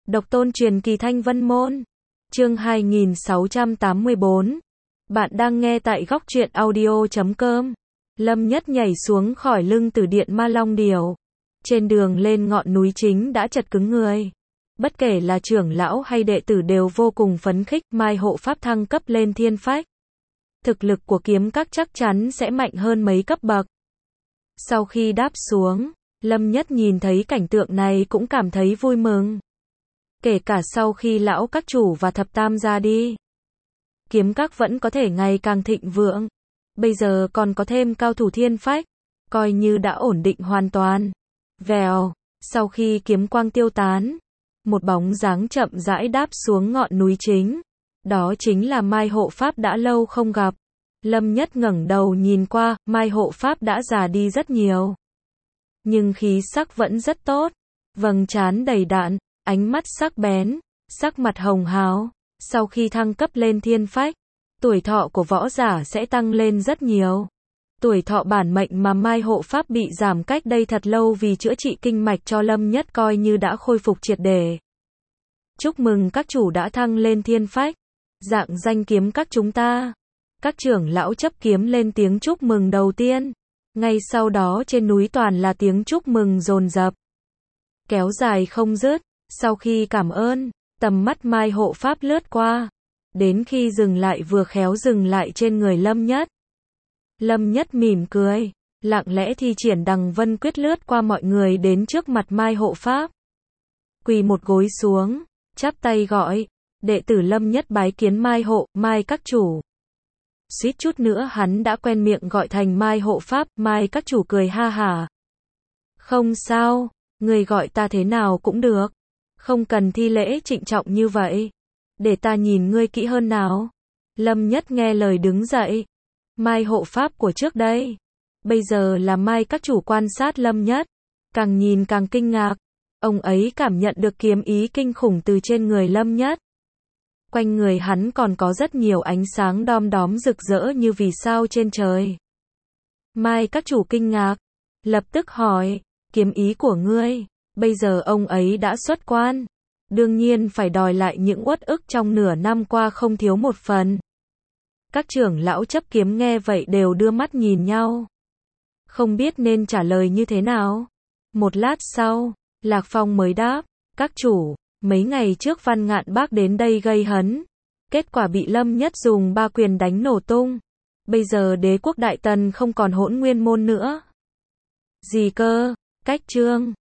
Độc tôn truyền kỳ Thanh Vân Môn. Chương 2684. Bạn đang nghe tại góc truyện audio.com. Lâm Nhất nhảy xuống khỏi lưng Tử Điện Ma Long Điểu. Trên đường lên ngọn núi chính đã chật cứng người. Bất kể là trưởng lão hay đệ tử đều vô cùng phấn khích, mai hộ pháp thăng cấp lên thiên phách. Thực lực của kiếm các chắc chắn sẽ mạnh hơn mấy cấp bậc. Sau khi đáp xuống, Lâm Nhất nhìn thấy cảnh tượng này cũng cảm thấy vui mừng. Kể cả sau khi lão các chủ và thập tam ra đi, kiếm các vẫn có thể ngày càng thịnh vượng. Bây giờ còn có thêm cao thủ thiên phách, coi như đã ổn định hoàn toàn. Vèo, sau khi kiếm quang tiêu tán, một bóng dáng chậm rãi đáp xuống ngọn núi chính. Đó chính là Mai hộ pháp đã lâu không gặp. Lâm Nhất ngẩng đầu nhìn qua, Mai hộ pháp đã già đi rất nhiều, nhưng khí sắc vẫn rất tốt, vầng trán đầy đặn, ánh mắt sắc bén, sắc mặt hồng hào. Sau khi thăng cấp lên thiên phách, tuổi thọ của võ giả sẽ tăng lên rất nhiều. Tuổi thọ bản mệnh mà Mai hộ pháp bị giảm cách đây thật lâu vì chữa trị kinh mạch cho Lâm Nhất coi như đã khôi phục triệt để. Chúc mừng các chủ đã thăng lên thiên phách. Dạng danh kiếm các chúng ta. Các trưởng lão chấp kiếm lên tiếng chúc mừng đầu tiên. Ngay sau đó trên núi toàn là tiếng chúc mừng dồn dập, kéo dài không dứt. Sau khi cảm ơn, tầm mắt Mai hộ pháp lướt qua, đến khi dừng lại vừa khéo dừng lại trên người Lâm Nhất. Lâm Nhất mỉm cười, lặng lẽ thi triển Đằng Vân Quyết lướt qua mọi người đến trước mặt Mai hộ pháp. Quỳ một gối xuống, chắp tay gọi, đệ tử Lâm Nhất bái kiến Mai các chủ. Suýt chút nữa hắn đã quen miệng gọi thành Mai hộ pháp. Mai các chủ cười ha hả. Không sao, người gọi ta thế nào cũng được. Không cần thi lễ trịnh trọng như vậy. Để ta nhìn ngươi kỹ hơn nào. Lâm Nhất nghe lời đứng dậy. Mai hộ pháp của trước đây, bây giờ là Mai các chủ quan sát Lâm Nhất. Càng nhìn càng kinh ngạc. Ông ấy cảm nhận được kiếm ý kinh khủng từ trên người Lâm Nhất. Quanh người hắn còn có rất nhiều ánh sáng đom đóm rực rỡ như vì sao trên trời. Mai các chủ kinh ngạc, lập tức hỏi, kiếm ý của ngươi, bây giờ ông ấy đã xuất quan, đương nhiên phải đòi lại những uất ức trong nửa năm qua không thiếu một phần. Các trưởng lão chấp kiếm nghe vậy đều đưa mắt nhìn nhau, không biết nên trả lời như thế nào. Một lát sau, Lạc Phong mới đáp, các chủ, mấy ngày trước Văn Ngạn Bác đến đây gây hấn, kết quả bị Lâm Nhất dùng 3 quyền đánh nổ tung. Bây giờ đế quốc Đại Tần không còn Hỗn Nguyên môn nữa. Gì cơ? Cách trương,